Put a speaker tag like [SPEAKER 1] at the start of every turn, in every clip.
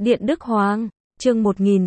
[SPEAKER 1] Điện Đức Hoàng, chương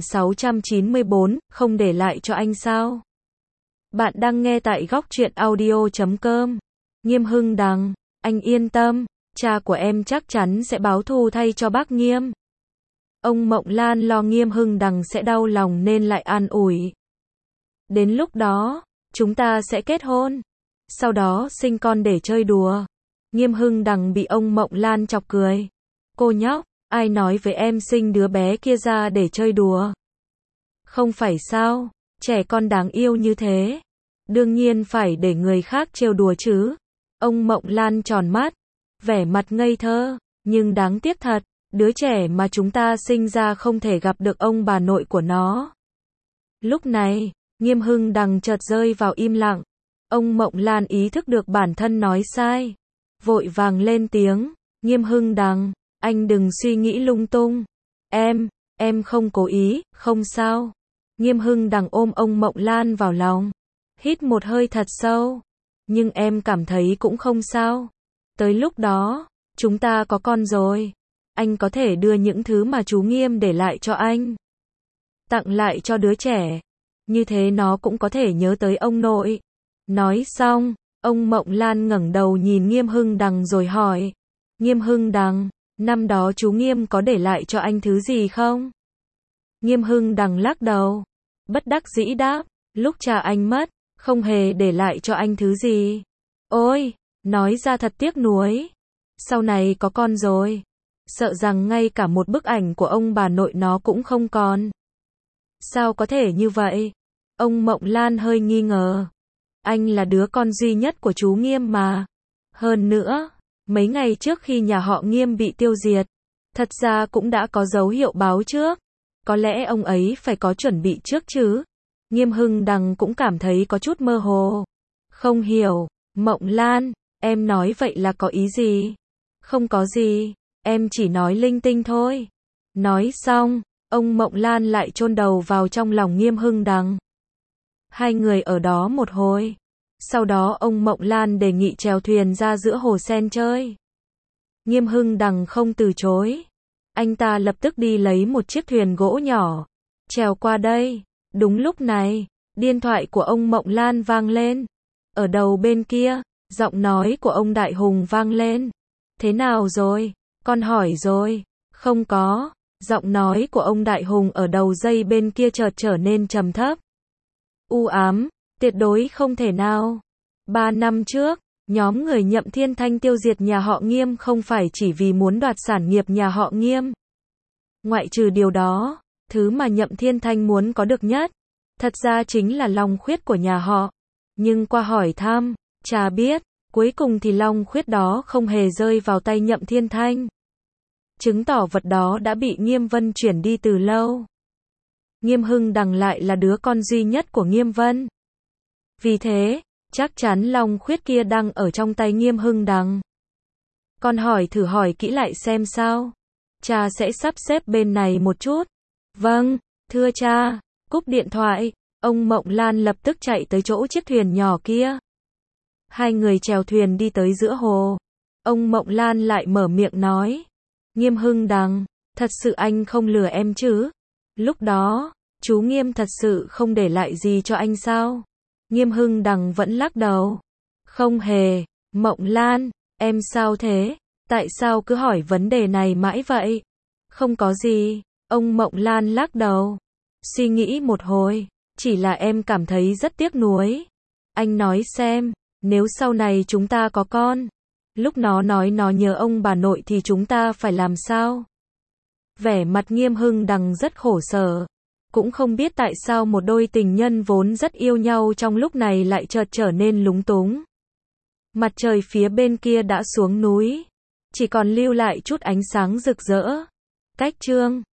[SPEAKER 1] 1694, không để lại cho anh sao? Bạn đang nghe tại góc truyện audio.com. Nghiêm Hưng Đằng, anh yên tâm, cha của em chắc chắn sẽ báo thù thay cho bác Nghiêm. Ông Mộng Lan lo Nghiêm Hưng Đằng sẽ đau lòng nên lại an ủi. Đến lúc đó, chúng ta sẽ kết hôn. Sau đó sinh con để chơi đùa. Nghiêm Hưng Đằng bị ông Mộng Lan chọc cười. Cô nhóc, ai nói với em sinh đứa bé kia ra để chơi đùa? Không phải sao, trẻ con đáng yêu như thế. Đương nhiên phải để người khác trêu đùa chứ. Ông Mộng Lan tròn mắt, vẻ mặt ngây thơ, nhưng đáng tiếc thật, đứa trẻ mà chúng ta sinh ra không thể gặp được ông bà nội của nó. Lúc này, Nghiêm Hưng Đằng chợt rơi vào im lặng. Ông Mộng Lan ý thức được bản thân nói sai, vội vàng lên tiếng, Nghiêm Hưng Đằng, anh đừng suy nghĩ lung tung. Em không cố ý, không sao. Nghiêm Hưng Đằng ôm ông Mộng Lan vào lòng, hít một hơi thật sâu. Nhưng em cảm thấy cũng không sao. Tới lúc đó, chúng ta có con rồi. Anh có thể đưa những thứ mà chú Nghiêm để lại cho anh, tặng lại cho đứa trẻ. Như thế nó cũng có thể nhớ tới ông nội. Nói xong, ông Mộng Lan ngẩng đầu nhìn Nghiêm Hưng Đằng rồi hỏi. Nghiêm Hưng Đằng, năm đó chú Nghiêm có để lại cho anh thứ gì không? Nghiêm Hưng Đằng lắc đầu, bất đắc dĩ đáp, lúc cha anh mất, không hề để lại cho anh thứ gì. Ôi, nói ra thật tiếc nuối. Sau này có con rồi, sợ rằng ngay cả một bức ảnh của ông bà nội nó cũng không còn. Sao có thể như vậy? Ông Mộng Lan hơi nghi ngờ. Anh là đứa con duy nhất của chú Nghiêm mà. Hơn nữa, mấy ngày trước khi nhà họ Nghiêm bị tiêu diệt, thật ra cũng đã có dấu hiệu báo trước. Có lẽ ông ấy phải có chuẩn bị trước chứ. Nghiêm Hưng Đằng cũng cảm thấy có chút mơ hồ. Không hiểu, Mộng Lan, em nói vậy là có ý gì? Không có gì, em chỉ nói linh tinh thôi. Nói xong, ông Mộng Lan lại chôn đầu vào trong lòng Nghiêm Hưng Đằng. Hai người ở đó một hồi. Sau đó ông Mộng Lan đề nghị chèo thuyền ra giữa hồ sen chơi. Nghiêm Hưng Đằng không từ chối. Anh ta lập tức đi lấy một chiếc thuyền gỗ nhỏ, chèo qua đây. Đúng lúc này, điện thoại của ông Mộng Lan vang lên. Ở đầu bên kia, giọng nói của ông Đại Hùng vang lên. Thế nào rồi? Con hỏi rồi. Không có. Giọng nói của ông Đại Hùng ở đầu dây bên kia chợt trở nên trầm thấp. U ám, tuyệt đối không thể nào. 3 năm trước, nhóm người Nhậm Thiên Thanh tiêu diệt nhà họ Nghiêm không phải chỉ vì muốn đoạt sản nghiệp nhà họ Nghiêm. Ngoại trừ điều đó, thứ mà Nhậm Thiên Thanh muốn có được nhất, thật ra chính là long khuyết của nhà họ. Nhưng qua hỏi thăm, cha biết, cuối cùng thì long khuyết đó không hề rơi vào tay Nhậm Thiên Thanh. Chứng tỏ vật đó đã bị Nghiêm Vân chuyển đi từ lâu. Nghiêm Hưng Đằng lại là đứa con duy nhất của Nghiêm Vân. Vì thế, chắc chắn long khuyết kia đang ở trong tay Nghiêm Hưng Đằng. Con thử hỏi kỹ lại xem sao. Cha sẽ sắp xếp bên này một chút. Vâng, thưa cha. Cúp điện thoại, ông Mộng Lan lập tức chạy tới chỗ chiếc thuyền nhỏ kia. Hai người chèo thuyền đi tới giữa hồ. Ông Mộng Lan lại mở miệng nói. Nghiêm Hưng Đằng, thật sự anh không lừa em chứ? Lúc đó, chú Nghiêm thật sự không để lại gì cho anh sao? Nghiêm Hưng Đằng vẫn lắc đầu. Không hề. Mộng Lan, em sao thế? Tại sao cứ hỏi vấn đề này mãi vậy? Không có gì. Ông Mộng Lan lắc đầu. Suy nghĩ một hồi, chỉ là em cảm thấy rất tiếc nuối. Anh nói xem, nếu sau này chúng ta có con, lúc nó nói nó nhớ ông bà nội thì chúng ta phải làm sao? Vẻ mặt Nghiêm Hưng Đằng rất khổ sở. Cũng không biết tại sao một đôi tình nhân vốn rất yêu nhau trong lúc này lại chợt trở nên lúng túng. Mặt trời phía bên kia đã xuống núi, chỉ còn lưu lại chút ánh sáng rực rỡ. Cách chương